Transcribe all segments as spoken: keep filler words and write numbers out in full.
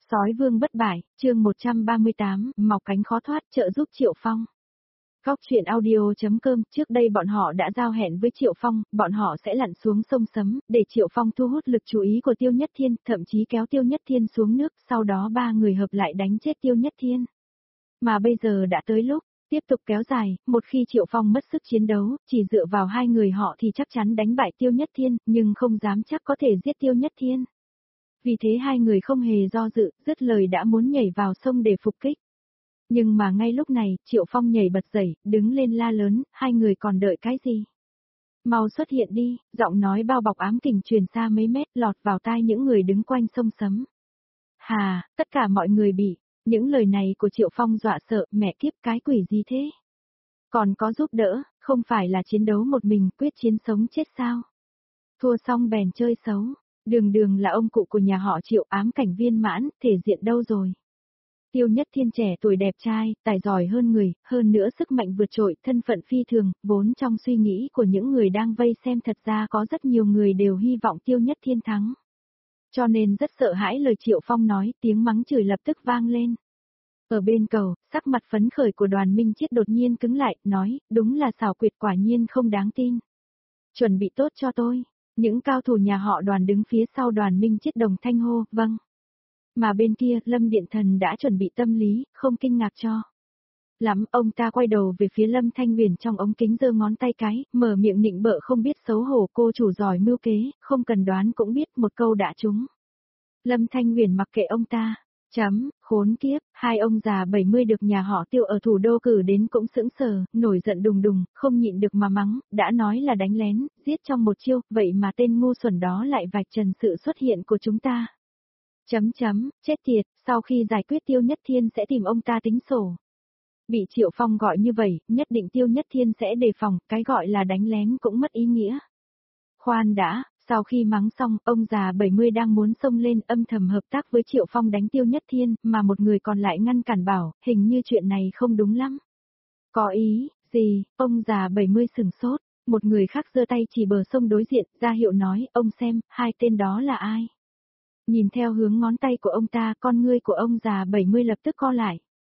Sói vương bất bại, chương một trăm ba mươi tám, mọc cánh khó thoát, trợ giúp Triệu Phong. Góc truyện audio.com, trước đây bọn họ đã giao hẹn với Triệu Phong, bọn họ sẽ lặn xuống sông Sấm, để Triệu Phong thu hút lực chú ý của Tiêu Nhất Thiên, thậm chí kéo Tiêu Nhất Thiên xuống nước, sau đó ba người hợp lại đánh chết Tiêu Nhất Thiên. Mà bây giờ đã tới lúc, tiếp tục kéo dài, một khi Triệu Phong mất sức chiến đấu, chỉ dựa vào hai người họ thì chắc chắn đánh bại Tiêu Nhất Thiên, nhưng không dám chắc có thể giết Tiêu Nhất Thiên. Vì thế hai người không hề do dự, dứt lời đã muốn nhảy vào sông để phục kích. Nhưng mà ngay lúc này, Triệu Phong nhảy bật dậy, đứng lên la lớn, hai người còn đợi cái gì? Mau xuất hiện đi, giọng nói bao bọc ám kình truyền xa mấy mét lọt vào tai những người đứng quanh sông Sấm. Hà, tất cả mọi người bị, những lời này của Triệu Phong dọa sợ, mẹ kiếp cái quỷ gì thế? Còn có giúp đỡ, không phải là chiến đấu một mình, quyết chiến sống chết sao? Thua xong bèn chơi xấu. Đường đường là ông cụ của nhà họ Triệu, ám cảnh viên mãn, thể diện đâu rồi. Tiêu Nhất Thiên trẻ tuổi đẹp trai, tài giỏi hơn người, hơn nữa sức mạnh vượt trội, thân phận phi thường, vốn trong suy nghĩ của những người đang vây xem thật ra có rất nhiều người đều hy vọng Tiêu Nhất Thiên thắng. Cho nên rất sợ hãi lời Triệu Phong nói, tiếng mắng chửi lập tức vang lên. Ở bên cầu, sắc mặt phấn khởi của Đoàn Minh Chiết đột nhiên cứng lại, nói, đúng là xảo quyệt quả nhiên không đáng tin. Chuẩn bị tốt cho tôi. Những cao thủ nhà họ Đoàn đứng phía sau Đoàn Minh Chiết đồng thanh hô, vâng. Mà bên kia, Lâm Điện Thần đã chuẩn bị tâm lý, không kinh ngạc cho. Lắm, ông ta quay đầu về phía Lâm Thanh Huyền trong ống kính giơ ngón tay cái, mở miệng nịnh bợ không biết xấu hổ, cô chủ giỏi mưu kế, không cần đoán cũng biết một câu đã trúng. Lâm Thanh Huyền mặc kệ ông ta. Chấm, khốn kiếp, hai ông già bảy mươi được nhà họ Tiêu ở thủ đô cử đến cũng sững sờ, nổi giận đùng đùng, không nhịn được mà mắng, đã nói là đánh lén, giết trong một chiêu, vậy mà tên ngu xuẩn đó lại vạch trần sự xuất hiện của chúng ta. Chấm chấm, chết tiệt, sau khi giải quyết Tiêu Nhất Thiên sẽ tìm ông ta tính sổ. Bị Triệu Phong gọi như vậy, nhất định Tiêu Nhất Thiên sẽ đề phòng, cái gọi là đánh lén cũng mất ý nghĩa. Khoan đã. Sau khi mắng xong, ông già bảy mươi đang muốn xông lên âm thầm hợp tác với Triệu Phong đánh Tiêu Nhất Thiên, mà một người còn lại ngăn cản bảo, hình như chuyện này không đúng lắm. Có ý, gì, ông già bảy mươi sừng sốt, một người khác giơ tay chỉ bờ sông đối diện, ra hiệu nói, ông xem, hai tên đó là ai? Nhìn theo hướng ngón tay của ông ta, con ngươi của ông già bảy mươi lập tức co lại.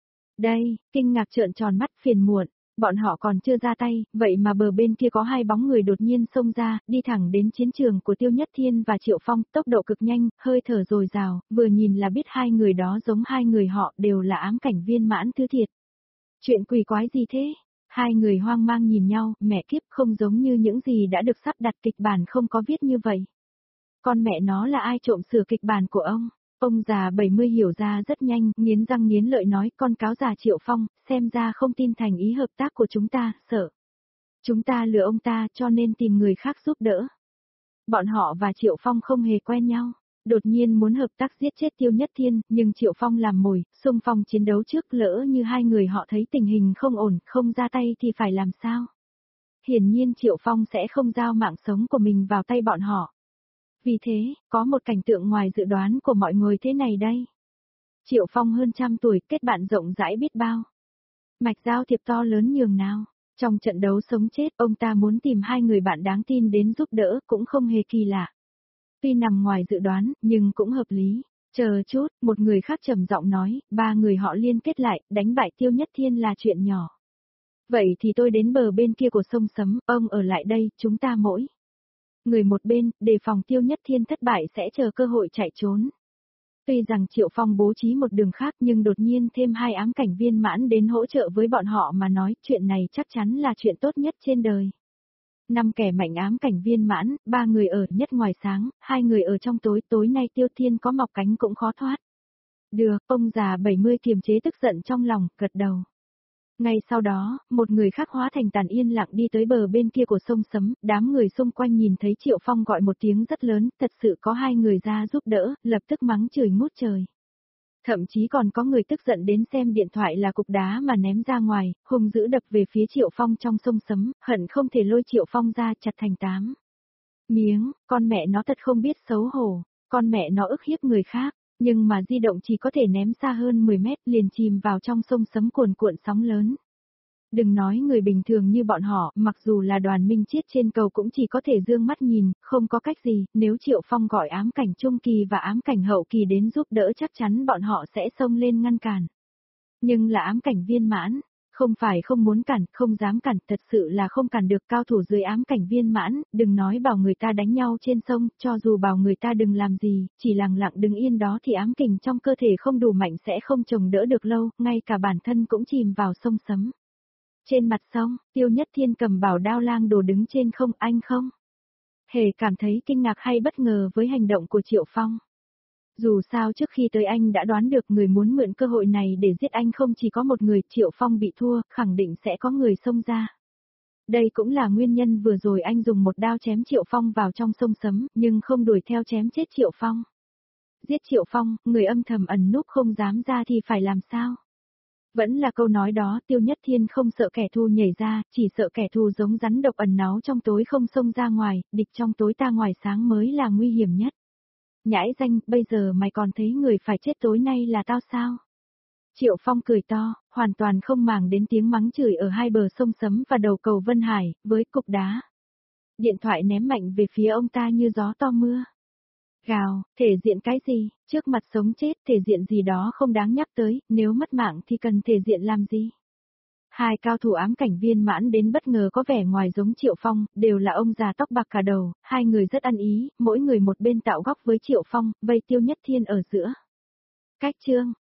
Đây, kinh ngạc trợn tròn mắt phiền muộn. Bọn họ còn chưa ra tay, vậy mà bờ bên kia có hai bóng người đột nhiên xông ra, đi thẳng đến chiến trường của Tiêu Nhất Thiên và Triệu Phong, tốc độ cực nhanh, hơi thở dồi dào, vừa nhìn là biết hai người đó giống hai người họ đều là ám cảnh viên mãn thứ thiệt. Chuyện quỷ quái gì thế? Hai người hoang mang nhìn nhau, mẹ kiếp không giống như những gì đã được sắp đặt kịch bản không có viết như vậy. Con mẹ nó là ai trộm sửa kịch bản của ông? Ông già bảy mươi hiểu ra rất nhanh, nghiến răng nghiến lợi nói, con cáo già Triệu Phong, xem ra không tin thành ý hợp tác của chúng ta, sợ. Chúng ta lừa ông ta cho nên tìm người khác giúp đỡ. Bọn họ và Triệu Phong không hề quen nhau, đột nhiên muốn hợp tác giết chết Tiêu Nhất Thiên, nhưng Triệu Phong làm mồi, xung phong chiến đấu trước, lỡ như hai người họ thấy tình hình không ổn, không ra tay thì phải làm sao? Hiển nhiên Triệu Phong sẽ không giao mạng sống của mình vào tay bọn họ. Vì thế, có một cảnh tượng ngoài dự đoán của mọi người thế này đây. Triệu Phong hơn trăm tuổi, kết bạn rộng rãi biết bao. Mạch giao thiệp to lớn nhường nào. Trong trận đấu sống chết, ông ta muốn tìm hai người bạn đáng tin đến giúp đỡ, cũng không hề kỳ lạ. Tuy nằm ngoài dự đoán, nhưng cũng hợp lý. Chờ chút, một người khác trầm giọng nói, ba người họ liên kết lại, đánh bại Tiêu Nhất Thiên là chuyện nhỏ. Vậy thì tôi đến bờ bên kia của sông Sấm, ông ở lại đây, chúng ta mỗi người một bên, đề phòng Tiêu Nhất Thiên thất bại sẽ chờ cơ hội chạy trốn. Tuy rằng Triệu Phong bố trí một đường khác nhưng đột nhiên thêm hai ám cảnh viên mãn đến hỗ trợ với bọn họ mà nói chuyện này chắc chắn là chuyện tốt nhất trên đời. Năm kẻ mạnh ám cảnh viên mãn, ba người ở nhất ngoài sáng, hai người ở trong tối, tối nay Tiêu Thiên có mọc cánh cũng khó thoát. Được, ông già bảy mươi kiềm chế tức giận trong lòng, gật đầu. Ngay sau đó, một người khác hóa thành tàn yên lặng đi tới bờ bên kia của sông Sấm, đám người xung quanh nhìn thấy Triệu Phong gọi một tiếng rất lớn, thật sự có hai người ra giúp đỡ, lập tức mắng chửi ngút trời. Thậm chí còn có người tức giận đến xem điện thoại là cục đá mà ném ra ngoài, hung dữ đập về phía Triệu Phong trong sông Sấm, hận không thể lôi Triệu Phong ra chặt thành tám miếng, con mẹ nó thật không biết xấu hổ, con mẹ nó ức hiếp người khác. Nhưng mà di động chỉ có thể ném xa hơn mười mét liền chìm vào trong sông Sấm cuồn cuộn sóng lớn. Đừng nói người bình thường như bọn họ, mặc dù là Đoàn Minh Chiết trên cầu cũng chỉ có thể dương mắt nhìn, không có cách gì, nếu Triệu Phong gọi ám cảnh trung kỳ và ám cảnh hậu kỳ đến giúp đỡ chắc chắn bọn họ sẽ xông lên ngăn cản. Nhưng là ám cảnh viên mãn, không phải không muốn cản, không dám cản, thật sự là không cản được cao thủ dưới ám cảnh viên mãn, đừng nói bảo người ta đánh nhau trên sông, cho dù bảo người ta đừng làm gì, chỉ lặng lặng đứng yên đó thì ám kình trong cơ thể không đủ mạnh sẽ không chống đỡ được lâu, ngay cả bản thân cũng chìm vào sông sấm. Trên mặt sông, Tiêu Nhất Thiên cầm bảo đao lang đồ đứng trên không, anh không hề cảm thấy kinh ngạc hay bất ngờ với hành động của Triệu Phong. Dù sao trước khi tới anh đã đoán được người muốn mượn cơ hội này để giết anh không chỉ có một người, Triệu Phong bị thua, khẳng định sẽ có người xông ra. Đây cũng là nguyên nhân vừa rồi anh dùng một đao chém Triệu Phong vào trong sông sấm, nhưng không đuổi theo chém chết Triệu Phong. Giết Triệu Phong, người âm thầm ẩn núp không dám ra thì phải làm sao? Vẫn là câu nói đó, Tiêu Nhất Thiên không sợ kẻ thù nhảy ra, chỉ sợ kẻ thù giống rắn độc ẩn náu trong tối không xông ra ngoài, địch trong tối ta ngoài sáng mới là nguy hiểm nhất. Nhãi danh, bây giờ mày còn thấy người phải chết tối nay là tao sao? Triệu Phong cười to, hoàn toàn không màng đến tiếng mắng chửi ở hai bờ sông sấm và đầu cầu Vân Hải, với cục đá. Điện thoại ném mạnh về phía ông ta như gió to mưa. Gào, thể diện cái gì, trước mặt sống chết, thể diện gì đó không đáng nhắc tới, nếu mất mạng thì cần thể diện làm gì? Hai cao thủ ám cảnh viên mãn đến bất ngờ có vẻ ngoài giống Triệu Phong, đều là ông già tóc bạc cả đầu, hai người rất ăn ý, mỗi người một bên tạo góc với Triệu Phong, vây Tiêu Nhất Thiên ở giữa. Cách chương